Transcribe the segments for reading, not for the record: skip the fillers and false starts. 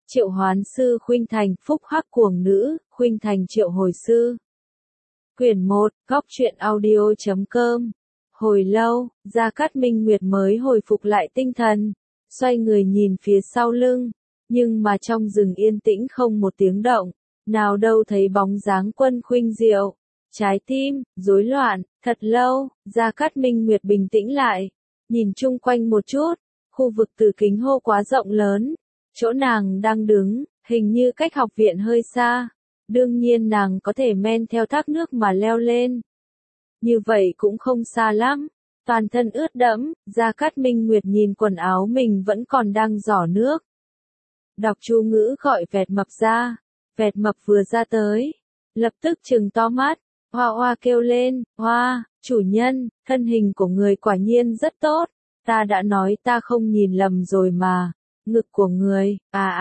Triệu hoán sư khuynh thành, phúc hắc cuồng nữ, khuynh thành triệu hồi sư. Quyển 1, góc truyện audio.com. Hồi lâu, Gia Cát Minh Nguyệt mới hồi phục lại tinh thần, xoay người nhìn phía sau lưng, nhưng mà trong rừng yên tĩnh không một tiếng động, nào đâu thấy bóng dáng Quân Khuynh Diệu. Trái tim rối loạn, thật lâu, Gia Cát Minh Nguyệt bình tĩnh lại, nhìn chung quanh một chút, khu vực từ kính hô quá rộng lớn, chỗ nàng đang đứng, hình như cách học viện hơi xa, đương nhiên nàng có thể men theo thác nước mà leo lên. Như vậy cũng không xa lắm, toàn thân ướt đẫm, Gia Cát Minh Nguyệt nhìn quần áo mình vẫn còn đang rỏ nước. Đọc chú ngữ gọi Vẹt Mập ra, Vẹt Mập vừa ra tới, lập tức trừng to mắt, hoa hoa kêu lên, hoa, chủ nhân, thân hình của người quả nhiên rất tốt, ta đã nói ta không nhìn lầm rồi mà, ngực của người,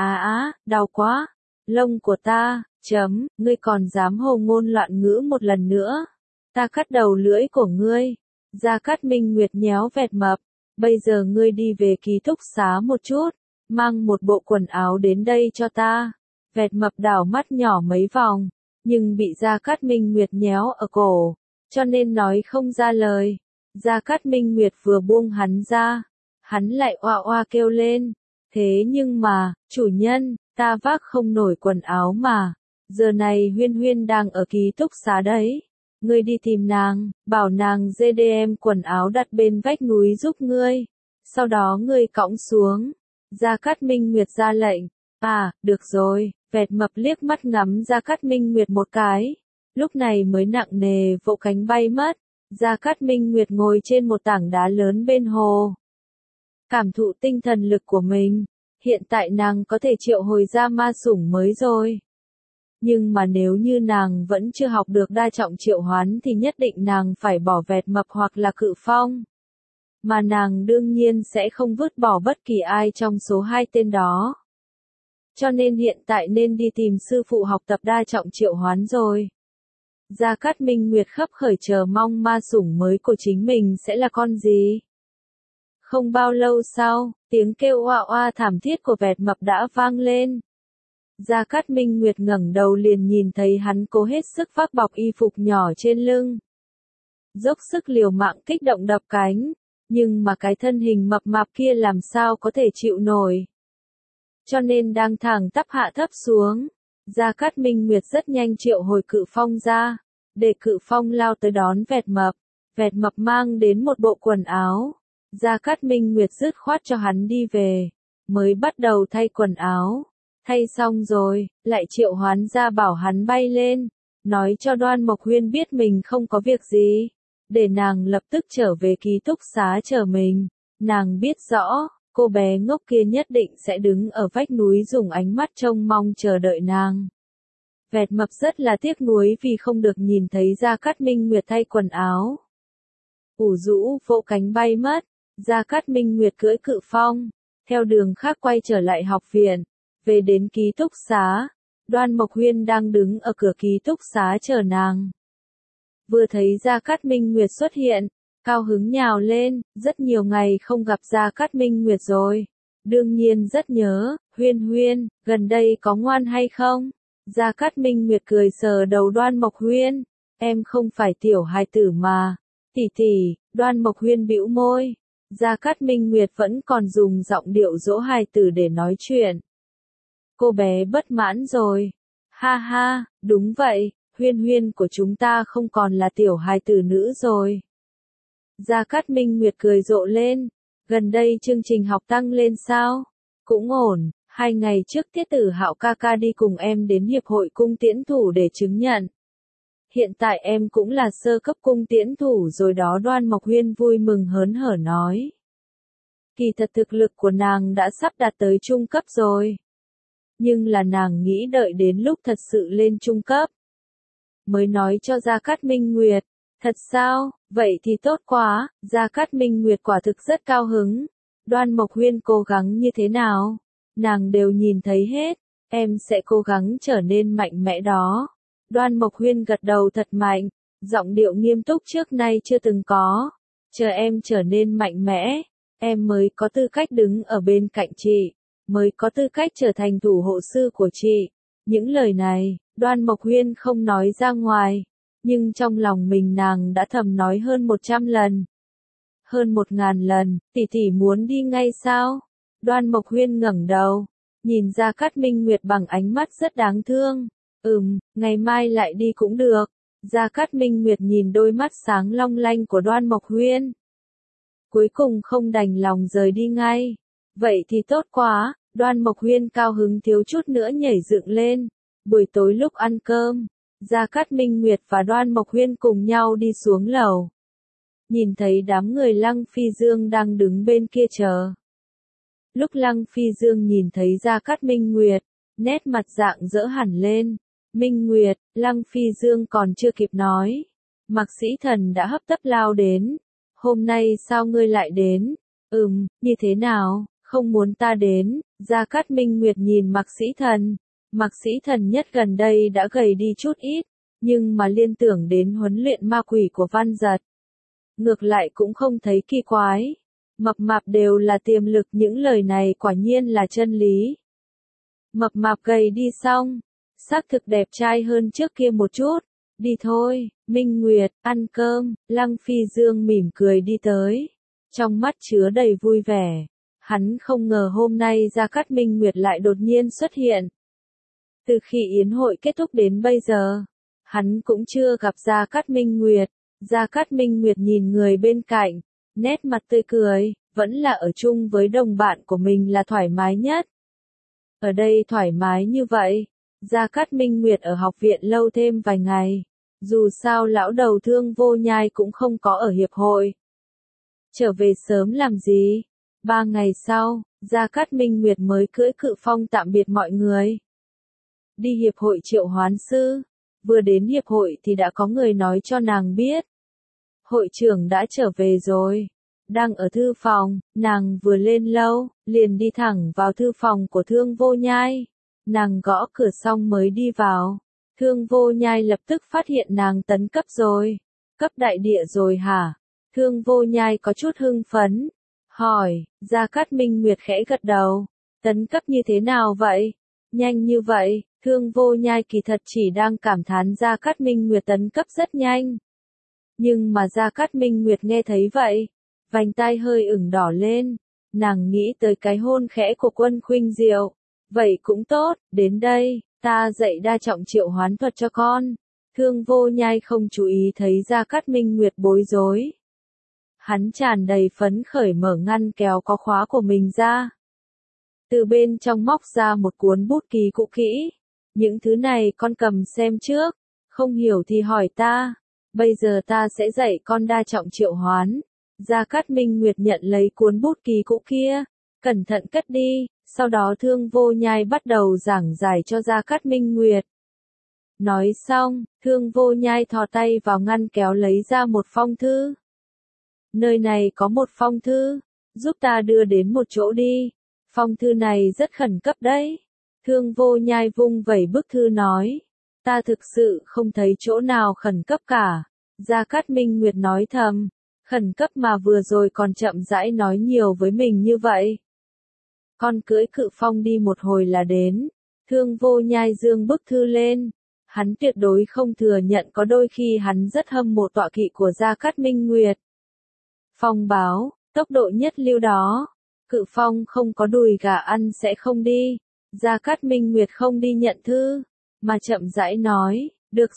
đau quá, lông của ta, ngươi còn dám hồ ngôn loạn ngữ một lần nữa, ta cắt đầu lưỡi của ngươi. Gia Cát Minh Nguyệt nhéo Vẹt Mập, bây giờ ngươi đi về ký túc xá một chút, mang một bộ quần áo đến đây cho ta. Vẹt Mập đảo mắt nhỏ mấy vòng, nhưng bị Gia Cát Minh Nguyệt nhéo ở cổ, cho nên nói không ra lời. Gia Cát Minh Nguyệt vừa buông hắn ra, hắn lại oa oa kêu lên, thế nhưng mà, chủ nhân, ta vác không nổi quần áo mà, giờ này Huyên Huyên đang ở ký túc xá đấy. Ngươi đi tìm nàng, bảo nàng GDM quần áo đặt bên vách núi giúp ngươi, sau đó ngươi cõng xuống. Gia Cát Minh Nguyệt ra lệnh, được rồi, Vẹt Mập liếc mắt ngắm Gia Cát Minh Nguyệt một cái, lúc này mới nặng nề vỗ cánh bay mất. Gia Cát Minh Nguyệt ngồi trên một tảng đá lớn bên hồ, cảm thụ tinh thần lực của mình, hiện tại nàng có thể triệu hồi ra ma sủng mới rồi. Nhưng mà nếu như nàng vẫn chưa học được đa trọng triệu hoán thì nhất định nàng phải bỏ Vẹt Mập hoặc là Cự Phong. Mà nàng đương nhiên sẽ không vứt bỏ bất kỳ ai trong số hai tên đó. Cho nên hiện tại nên đi tìm sư phụ học tập đa trọng triệu hoán rồi. Gia Cát Minh Nguyệt khấp khởi chờ mong ma sủng mới của chính mình sẽ là con gì. Không bao lâu sau, tiếng kêu oa oa thảm thiết của Vẹt Mập đã vang lên. Gia Cát Minh Nguyệt ngẩng đầu liền nhìn thấy hắn cố hết sức vác bọc y phục nhỏ trên lưng. Dốc sức liều mạng kích động đập cánh, nhưng mà cái thân hình mập mạp kia làm sao có thể chịu nổi. Cho nên đang thẳng tắp hạ thấp xuống, Gia Cát Minh Nguyệt rất nhanh triệu hồi Cự Phong ra, để Cự Phong lao tới đón Vẹt Mập. Vẹt Mập mang đến một bộ quần áo, Gia Cát Minh Nguyệt dứt khoát cho hắn đi về, mới bắt đầu thay quần áo. Thay xong rồi, lại triệu hoán ra bảo hắn bay lên, nói cho Đoan Mộc Huyên biết mình không có việc gì, để nàng lập tức trở về ký túc xá chờ mình. Nàng biết rõ, cô bé ngốc kia nhất định sẽ đứng ở vách núi dùng ánh mắt trông mong chờ đợi nàng. Vẹt Mập rất là tiếc nuối vì không được nhìn thấy Gia Cát Minh Nguyệt thay quần áo. Ủ rũ vỗ cánh bay mất, Gia Cát Minh Nguyệt cưỡi Cự Phong, theo đường khác quay trở lại học viện. Về đến ký túc xá, Đoan Mộc Huyên đang đứng ở cửa ký túc xá chờ nàng. Vừa thấy Gia Cát Minh Nguyệt xuất hiện, cao hứng nhào lên, rất nhiều ngày không gặp Gia Cát Minh Nguyệt rồi. Đương nhiên rất nhớ, Huyên Huyên, gần đây có ngoan hay không? Gia Cát Minh Nguyệt cười sờ đầu Đoan Mộc Huyên, em không phải tiểu hài tử mà. Tỷ tỷ, Đoan Mộc Huyên bĩu môi. Gia Cát Minh Nguyệt vẫn còn dùng giọng điệu dỗ hài tử để nói chuyện. Cô bé bất mãn rồi. Ha ha, đúng vậy, Huyên Huyên của chúng ta không còn là tiểu hài tử nữ rồi. Gia Cát Minh Nguyệt cười rộ lên. Gần đây chương trình học tăng lên sao? Cũng ổn, 2 ngày trước Tiết Tử Hạo ca ca đi cùng em đến Hiệp hội Cung Tiễn Thủ để chứng nhận. Hiện tại em cũng là sơ cấp cung tiễn thủ rồi đó. Đoan Mộc Huyên vui mừng hớn hở nói. Kỳ thật thực lực của nàng đã sắp đạt tới trung cấp rồi. Nhưng là nàng nghĩ đợi đến lúc thật sự lên trung cấp, mới nói cho Gia Cát Minh Nguyệt. Thật sao, vậy thì tốt quá, Gia Cát Minh Nguyệt quả thực rất cao hứng. Đoan Mộc Huyên cố gắng như thế nào? Nàng đều nhìn thấy hết, em sẽ cố gắng trở nên mạnh mẽ đó. Đoan Mộc Huyên gật đầu thật mạnh, giọng điệu nghiêm túc trước nay chưa từng có. Chờ em trở nên mạnh mẽ, em mới có tư cách đứng ở bên cạnh chị. mới có tư cách trở thành thủ hộ sư của chị. Những lời này, Đoan Mộc Huyên không nói ra ngoài, nhưng trong lòng mình nàng đã thầm nói hơn 100 lần. Hơn 1000 lần, tỷ tỷ muốn đi ngay sao? Đoan Mộc Huyên ngẩng đầu, nhìn Gia Cát Minh Nguyệt bằng ánh mắt rất đáng thương. Ngày mai lại đi cũng được. Gia Cát Minh Nguyệt nhìn đôi mắt sáng long lanh của Đoan Mộc Huyên. Cuối cùng không đành lòng rời đi ngay. Vậy thì tốt quá, Đoan Mộc Huyên cao hứng thiếu chút nữa nhảy dựng lên. Buổi tối lúc ăn cơm, Gia Cát Minh Nguyệt và Đoan Mộc Huyên cùng nhau đi xuống lầu. Nhìn thấy đám người Lăng Phi Dương đang đứng bên kia chờ. Lúc Lăng Phi Dương nhìn thấy Gia Cát Minh Nguyệt, nét mặt rạng rỡ hẳn lên. Minh Nguyệt, Lăng Phi Dương còn chưa kịp nói. Mạc Sĩ Thần đã hấp tấp lao đến. Hôm nay sao ngươi lại đến? Như thế nào, không muốn ta đến? Gia Cát Minh Nguyệt nhìn Mạc Sĩ Thần. Mạc Sĩ Thần nhất gần đây đã gầy đi chút ít, nhưng mà liên tưởng đến huấn luyện ma quỷ của Văn Giật. Ngược lại cũng không thấy kỳ quái. Mập mạp đều là tiềm lực, những lời này quả nhiên là chân lý. Mập mạp gầy đi xong, xác thực đẹp trai hơn trước kia một chút. Đi thôi, Minh Nguyệt, ăn cơm. Lăng Phi Dương mỉm cười đi tới, trong mắt chứa đầy vui vẻ. Hắn không ngờ hôm nay Gia Cát Minh Nguyệt lại đột nhiên xuất hiện. Từ khi yến hội kết thúc đến bây giờ, hắn cũng chưa gặp Gia Cát Minh Nguyệt. Gia Cát Minh Nguyệt nhìn người bên cạnh, nét mặt tươi cười, vẫn là ở chung với đồng bạn của mình là thoải mái nhất. Ở đây thoải mái như vậy, Gia Cát Minh Nguyệt ở học viện lâu thêm vài ngày, dù sao lão đầu Thương Vô Nhai cũng không có ở hiệp hội. Trở về sớm làm gì? 3 ngày sau, Gia Cát Minh Nguyệt mới cưỡi cự phong tạm biệt mọi người. Đi hiệp hội triệu hoán sư. Vừa đến hiệp hội thì đã có người nói cho nàng biết. Hội trưởng đã trở về rồi. Đang ở thư phòng, nàng vừa lên lâu, liền đi thẳng vào thư phòng của Thương Vô Nhai. Nàng gõ cửa xong mới đi vào. Thương Vô Nhai lập tức phát hiện nàng tấn cấp rồi. Cấp đại địa rồi hả? Thương Vô Nhai có chút hưng phấn. Hỏi, Gia Cát Minh Nguyệt khẽ gật đầu. Tấn cấp như thế nào vậy? Nhanh như vậy? Thương Vô Nhai kỳ thật chỉ đang cảm thán Gia Cát Minh Nguyệt tấn cấp rất nhanh. Nhưng mà Gia Cát Minh Nguyệt nghe thấy vậy, vành tai hơi ửng đỏ lên. Nàng nghĩ tới cái hôn khẽ của Quân Khuynh Diệu. Vậy cũng tốt, đến đây, ta dạy đa trọng triệu hoán thuật cho con. Thương Vô Nhai không chú ý thấy Gia Cát Minh Nguyệt bối rối. Hắn tràn đầy phấn khởi mở ngăn kéo có khóa của mình ra. Từ bên trong móc ra một cuốn bút ký cũ kỹ. Những thứ này con cầm xem trước, không hiểu thì hỏi ta. Bây giờ ta sẽ dạy con đa trọng triệu hoán. Gia Cát Minh Nguyệt nhận lấy cuốn bút ký cũ kia, cẩn thận cất đi, sau đó Thương Vô Nhai bắt đầu giảng giải cho Gia Cát Minh Nguyệt. Nói xong, Thương Vô Nhai thò tay vào ngăn kéo lấy ra một phong thư. Nơi này có một phong thư, giúp ta đưa đến một chỗ đi. Phong thư này rất khẩn cấp đấy. Thương Vô Nhai vung vẩy bức thư nói. Ta thực sự không thấy chỗ nào khẩn cấp cả. Gia Cát Minh Nguyệt nói thầm. Khẩn cấp mà vừa rồi còn chậm rãi nói nhiều với mình như vậy. Con cưỡi cự phong đi một hồi là đến. Thương Vô Nhai giương bức thư lên. Hắn tuyệt đối không thừa nhận có đôi khi hắn rất hâm mộ tọa kỵ của Gia Cát Minh Nguyệt. Phong báo, tốc độ nhất lưu đó. Cự phong không có đùi gà ăn sẽ không đi. Gia Cát Minh Nguyệt không đi nhận thư, mà chậm rãi nói, được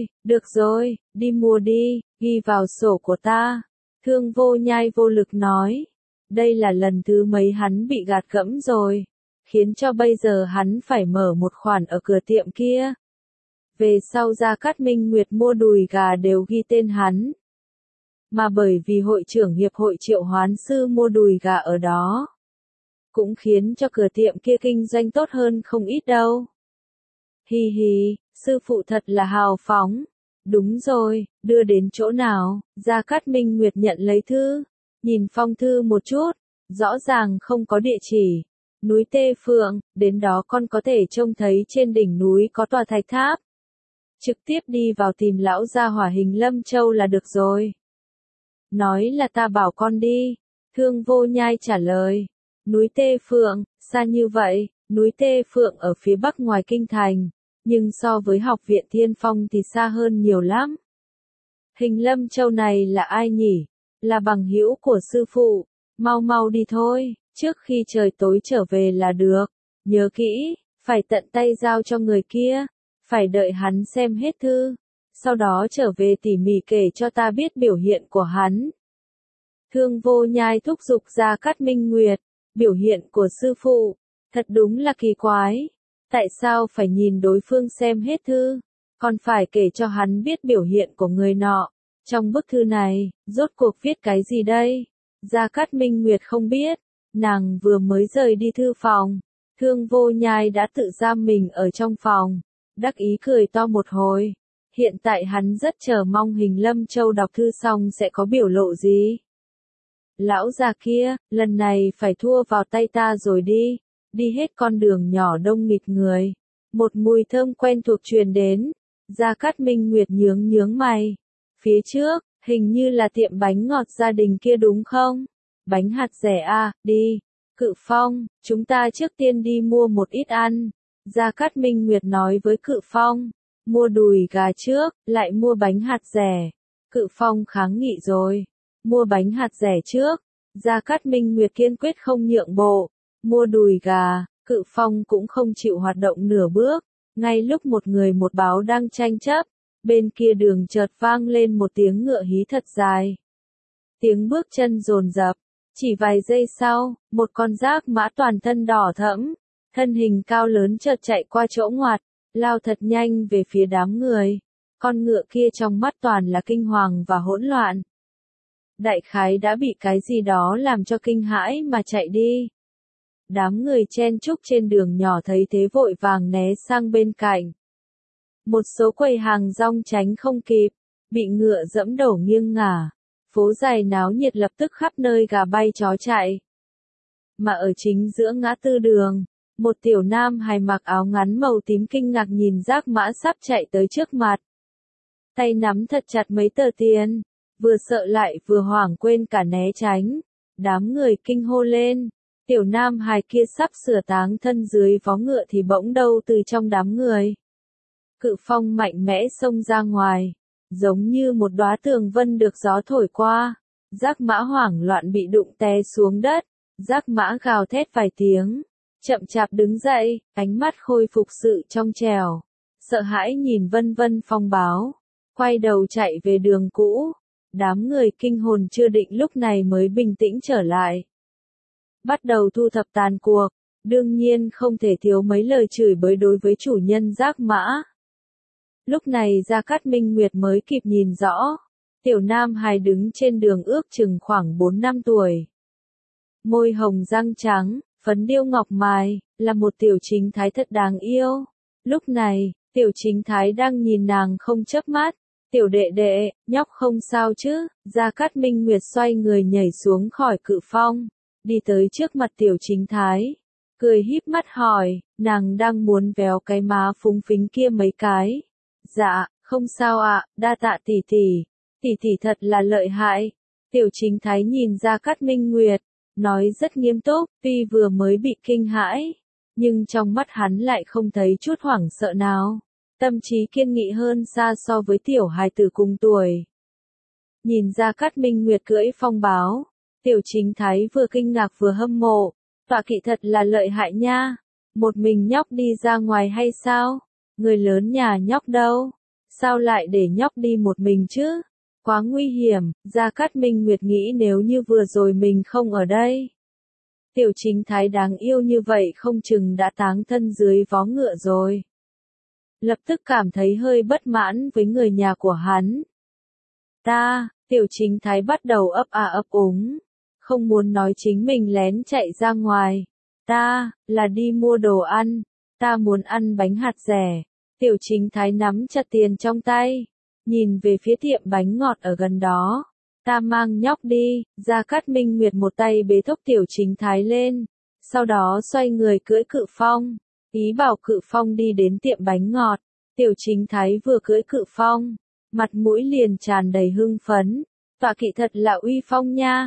rồi, đi mua đi, ghi vào sổ của ta. Thương Vô Nhai vô lực nói, đây là lần thứ mấy hắn bị gạt gẫm rồi, khiến cho bây giờ hắn phải mở một khoản ở cửa tiệm kia. Về sau Gia Cát Minh Nguyệt mua đùi gà đều ghi tên hắn. Mà bởi vì hội trưởng hiệp hội triệu hoán sư mua đùi gà ở đó, cũng khiến cho cửa tiệm kia kinh doanh tốt hơn không ít đâu. Hi hi, sư phụ thật là hào phóng. Đúng rồi, đưa đến chỗ nào? Gia Cát Minh Nguyệt nhận lấy thư, nhìn phong thư một chút, rõ ràng không có địa chỉ. Núi Tê Phượng, đến đó con có thể trông thấy trên đỉnh núi có tòa thạch tháp. Trực tiếp đi vào tìm lão gia hỏa Hình Lâm Châu là được rồi. Nói là ta bảo con đi. Thương Vô Nhai trả lời. Núi Tê Phượng, xa như vậy, núi Tê Phượng ở phía bắc ngoài kinh thành, nhưng so với học viện Thiên Phong thì xa hơn nhiều lắm. Hình Lâm Châu này là ai nhỉ? Là bằng hữu của sư phụ, mau mau đi thôi, trước khi trời tối trở về là được, nhớ kỹ, phải tận tay giao cho người kia, phải đợi hắn xem hết thư, sau đó trở về tỉ mỉ kể cho ta biết biểu hiện của hắn. Thương Vô Nhai thúc giục Gia Cát Minh Nguyệt, biểu hiện của sư phụ, thật đúng là kỳ quái, tại sao phải nhìn đối phương xem hết thư, còn phải kể cho hắn biết biểu hiện của người nọ. Trong bức thư này, rốt cuộc viết cái gì đây? Gia Cát Minh Nguyệt không biết, nàng vừa mới rời đi thư phòng, Thương Vô Nhai đã tự giam mình ở trong phòng, đắc ý cười to một hồi. Hiện tại hắn rất chờ mong Hình Lâm Châu đọc thư xong sẽ có biểu lộ gì. Lão già kia, lần này phải thua vào tay ta rồi đi hết con đường nhỏ đông nghịt người. Một mùi thơm quen thuộc truyền đến, Gia Cát Minh Nguyệt nhướng mày. Phía trước, hình như là tiệm bánh ngọt gia đình kia đúng không? Bánh hạt rẻ à, đi. Cự Phong, chúng ta trước tiên đi mua một ít ăn. Gia Cát Minh Nguyệt nói với Cự Phong, mua đùi gà trước, lại mua bánh hạt rẻ. Cự Phong kháng nghị rồi, mua bánh hạt rẻ trước. Gia Cát Minh Nguyệt kiên quyết không nhượng bộ, mua đùi gà, Cự Phong cũng không chịu hoạt động nửa bước. Ngay lúc một người một báo đang tranh chấp, bên kia đường chợt vang lên một tiếng ngựa hí thật dài. Tiếng bước chân dồn dập, chỉ vài giây sau, một con dác mã toàn thân đỏ thẫm, thân hình cao lớn chợt chạy qua chỗ ngoặt, lao thật nhanh về phía đám người. Con ngựa kia trong mắt toàn là kinh hoàng và hỗn loạn. Đại khái đã bị cái gì đó làm cho kinh hãi mà chạy đi. Đám người chen chúc trên đường nhỏ thấy thế vội vàng né sang bên cạnh. Một số quầy hàng rong tránh không kịp, bị ngựa dẫm đổ nghiêng ngả. Phố dài náo nhiệt lập tức khắp nơi gà bay chó chạy. Mà ở chính giữa ngã tư đường, một tiểu nam hài mặc áo ngắn màu tím kinh ngạc nhìn dác mã sắp chạy tới trước mặt. Tay nắm thật chặt mấy tờ tiền, vừa sợ lại vừa hoảng quên cả né tránh. Đám người kinh hô lên, tiểu nam hài kia sắp sửa táng thân dưới vó ngựa thì bỗng đâu từ trong đám người. Cự Phong mạnh mẽ xông ra ngoài, giống như một đóa tường vân được gió thổi qua. Dác mã hoảng loạn bị đụng té xuống đất, dác mã gào thét vài tiếng, chậm chạp đứng dậy, ánh mắt khôi phục sự trong trẻo, sợ hãi nhìn Vân Vân Phong báo, quay đầu chạy về đường cũ. Đám người kinh hồn chưa định lúc này mới bình tĩnh trở lại. Bắt đầu thu thập tàn cuộc, đương nhiên không thể thiếu mấy lời chửi bới đối với chủ nhân dác mã. Lúc này Gia Cát Minh Nguyệt mới kịp nhìn rõ, tiểu nam hài đứng trên đường ước chừng khoảng 4 năm tuổi. Môi hồng răng trắng, phấn điêu ngọc mài, là một tiểu chính thái thật đáng yêu. Lúc này, tiểu chính thái đang nhìn nàng không chớp mắt. Tiểu đệ đệ, nhóc không sao chứ? Gia Cát Minh Nguyệt xoay người nhảy xuống khỏi Cự Phong, đi tới trước mặt tiểu chính thái, cười híp mắt hỏi, nàng đang muốn véo cái má phúng phính kia mấy cái. Dạ, không sao ạ, đa tạ tỷ tỷ thật là lợi hại. Tiểu chính thái nhìn Gia Cát Minh Nguyệt, nói rất nghiêm túc, tuy vừa mới bị kinh hãi, nhưng trong mắt hắn lại không thấy chút hoảng sợ nào. Tâm trí kiên nghị hơn xa so với tiểu hài tử cùng tuổi. Nhìn Gia Cát Minh Nguyệt cưỡi phong báo, tiểu chính thái vừa kinh ngạc vừa hâm mộ, tọa kỵ thật là lợi hại nha. Một mình nhóc đi ra ngoài hay sao? Người lớn nhà nhóc đâu? Sao lại để nhóc đi một mình chứ? Quá nguy hiểm, Gia Cát Minh Nguyệt nghĩ nếu như vừa rồi mình không ở đây. Tiểu chính thái đáng yêu như vậy không chừng đã táng thân dưới vó ngựa rồi. Lập tức cảm thấy hơi bất mãn với người nhà của hắn. Tiểu chính thái bắt đầu ấp ấp úng, không muốn nói chính mình lén chạy ra ngoài. Là đi mua đồ ăn, ta muốn ăn bánh hạt rẻ. Tiểu chính thái nắm chặt tiền trong tay, nhìn về phía tiệm bánh ngọt ở gần đó. Ta mang nhóc đi. Gia Cát Minh Nguyệt một tay bế thốc tiểu chính thái lên, sau đó xoay người cưỡi Cự Phong, ý bảo Cự Phong đi đến tiệm bánh ngọt. Tiểu chính thái vừa cưỡi Cự Phong, mặt mũi liền tràn đầy hưng phấn, tọa kỵ thật là uy phong nha.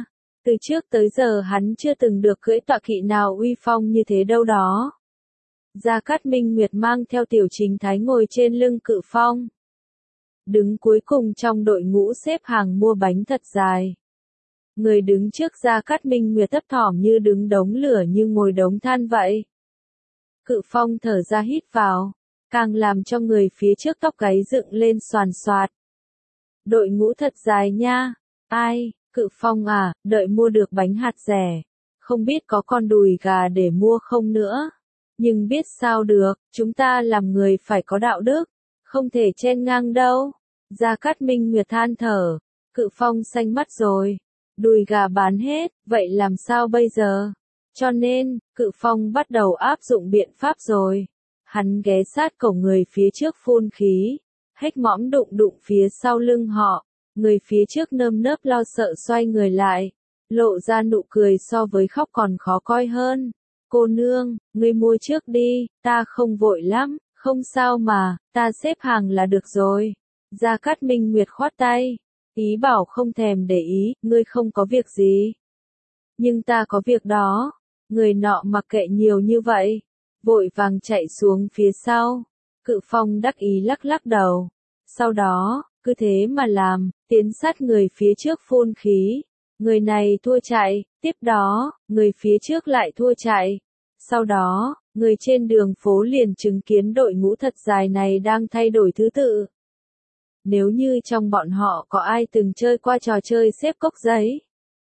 Từ trước tới giờ hắn chưa từng được cưỡi tọa kỵ nào uy phong như thế đâu đó. Gia Cát Minh Nguyệt mang theo Tiểu Chính Thái ngồi trên lưng Cự Phong. Đứng cuối cùng trong đội ngũ xếp hàng mua bánh thật dài. Người đứng trước Gia Cát Minh Nguyệt thấp thỏm như đứng đống lửa như ngồi đống than vậy. Cự Phong thở ra hít vào, càng làm cho người phía trước tóc gáy dựng lên xoàn xoạt. Đội ngũ thật dài nha, ai, Cự Phong à, đợi mua được bánh hạt rẻ, không biết có con đùi gà để mua không nữa. Nhưng biết sao được, chúng ta làm người phải có đạo đức, không thể chen ngang đâu. Gia Cát Minh Nguyệt than thở, Cự Phong xanh mắt rồi, đùi gà bán hết, vậy làm sao bây giờ? Cho nên, Cự Phong bắt đầu áp dụng biện pháp rồi. Hắn ghé sát cổng người phía trước phun khí, hếch mõm đụng đụng phía sau lưng họ, người phía trước nơm nớp lo sợ xoay người lại, lộ ra nụ cười so với khóc còn khó coi hơn. Cô nương, ngươi mua trước đi, ta không vội lắm, không sao mà, ta xếp hàng là được rồi. Gia Cát Minh Nguyệt khoát tay, ý bảo không thèm để ý, ngươi không có việc gì. Nhưng ta có việc đó. Người nọ mặc kệ nhiều như vậy, vội vàng chạy xuống phía sau. Cự Phong đắc ý lắc lắc đầu. Sau đó, cứ thế mà làm, tiến sát người phía trước phun khí. Người này thua chạy, tiếp đó, người phía trước lại thua chạy. Sau đó, người trên đường phố liền chứng kiến đội ngũ thật dài này đang thay đổi thứ tự. Nếu như trong bọn họ có ai từng chơi qua trò chơi xếp cốc giấy,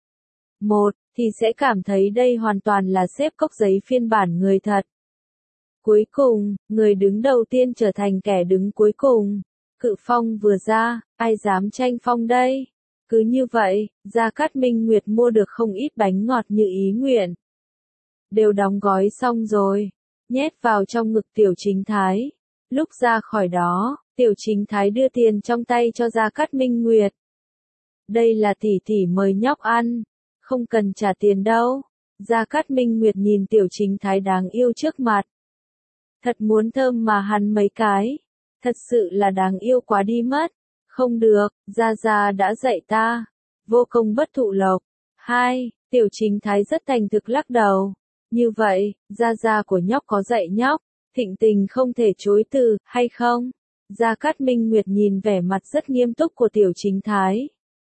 thì sẽ cảm thấy đây hoàn toàn là xếp cốc giấy phiên bản người thật. Cuối cùng, người đứng đầu tiên trở thành kẻ đứng cuối cùng. Cự Phong vừa ra, ai dám tranh phong đây? Cứ như vậy, Gia Cát Minh Nguyệt mua được không ít bánh ngọt như ý nguyện. Đều đóng gói xong rồi, nhét vào trong ngực Tiểu Chính Thái. Lúc ra khỏi đó, Tiểu Chính Thái đưa tiền trong tay cho Gia Cát Minh Nguyệt. Đây là tỷ tỷ mời nhóc ăn, không cần trả tiền đâu. Gia Cát Minh Nguyệt nhìn Tiểu Chính Thái đáng yêu trước mặt. Thật muốn thơm mà hắn mấy cái. Thật sự là đáng yêu quá đi mất. Không được, Gia Gia đã dạy ta. Vô công bất thụ lộc. 2. Tiểu Chính Thái rất thành thực lắc đầu. Như vậy, Gia Gia của nhóc có dạy nhóc. Thịnh Tình không thể chối từ, hay không? Gia Cát Minh Nguyệt nhìn vẻ mặt rất nghiêm túc của Tiểu Chính Thái.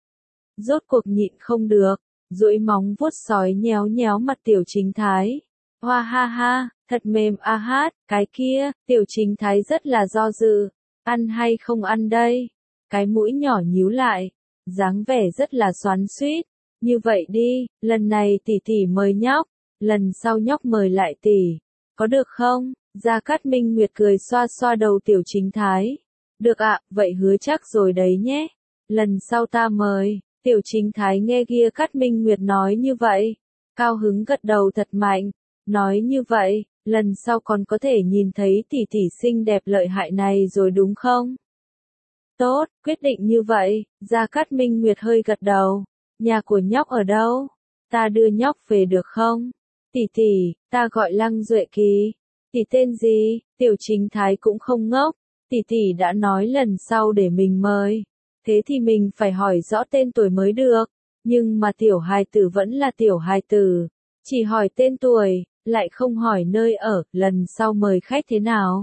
Rốt cuộc nhịn không được, duỗi móng vuốt sói nhéo nhéo mặt Tiểu Chính Thái. Hoa ha ha, thật mềm a hát, cái kia, Tiểu Chính Thái rất là do dự, ăn hay không ăn đây? Cái mũi nhỏ nhíu lại, dáng vẻ rất là xoắn xuýt. Như vậy đi, lần này tỷ tỷ mời nhóc, lần sau nhóc mời lại tỷ, có được không? Gia Cát Minh Nguyệt cười xoa xoa đầu Tiểu Chính Thái. Được ạ, vậy hứa chắc rồi đấy nhé. Lần sau ta mời. Tiểu Chính Thái nghe Gia Cát Minh Nguyệt nói như vậy, cao hứng gật đầu thật mạnh. Nói như vậy, lần sau còn có thể nhìn thấy tỷ tỷ xinh đẹp lợi hại này rồi đúng không? Tốt, quyết định như vậy. Gia Cát Minh Nguyệt hơi gật đầu. Nhà của nhóc ở đâu? Ta đưa nhóc về được không? Tỷ tỷ, ta gọi Lăng Duệ Kỳ. Tỷ tên gì? Tiểu Chính Thái cũng không ngốc. Tỷ tỷ đã nói lần sau để mình mời. Thế thì mình phải hỏi rõ tên tuổi mới được. Nhưng mà tiểu hài tử vẫn là tiểu hài tử. Chỉ hỏi tên tuổi, lại không hỏi nơi ở, lần sau mời khách thế nào?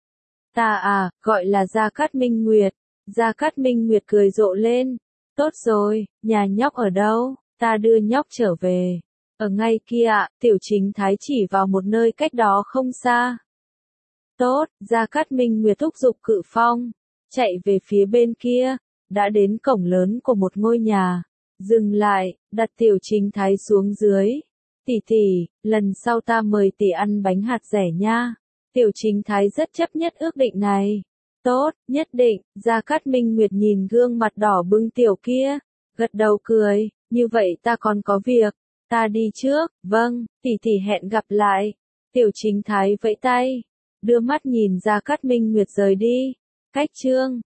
Ta à, gọi là Gia Cát Minh Nguyệt. Gia Cát Minh Nguyệt cười rộ lên. Tốt rồi, nhà nhóc ở đâu? Ta đưa nhóc trở về. Ở ngay kia ạ, Tiểu Chính Thái chỉ vào một nơi cách đó không xa. Tốt, Gia Cát Minh Nguyệt thúc giục Cự Phong. Chạy về phía bên kia, đã đến cổng lớn của một ngôi nhà. Dừng lại, đặt Tiểu Chính Thái xuống dưới. Tỷ tỷ, lần sau ta mời tỷ ăn bánh hạt rẻ nha. Tiểu Chính Thái rất chấp nhất ước định này. Tốt, nhất định. Gia Cát Minh Nguyệt nhìn gương mặt đỏ bừng tiểu kia, gật đầu cười. Như vậy ta còn có việc. Ta đi trước. Vâng, tỷ tỷ hẹn gặp lại. Tiểu Chính Thái vẫy tay, đưa mắt nhìn Gia Cát Minh Nguyệt rời đi. Cách chương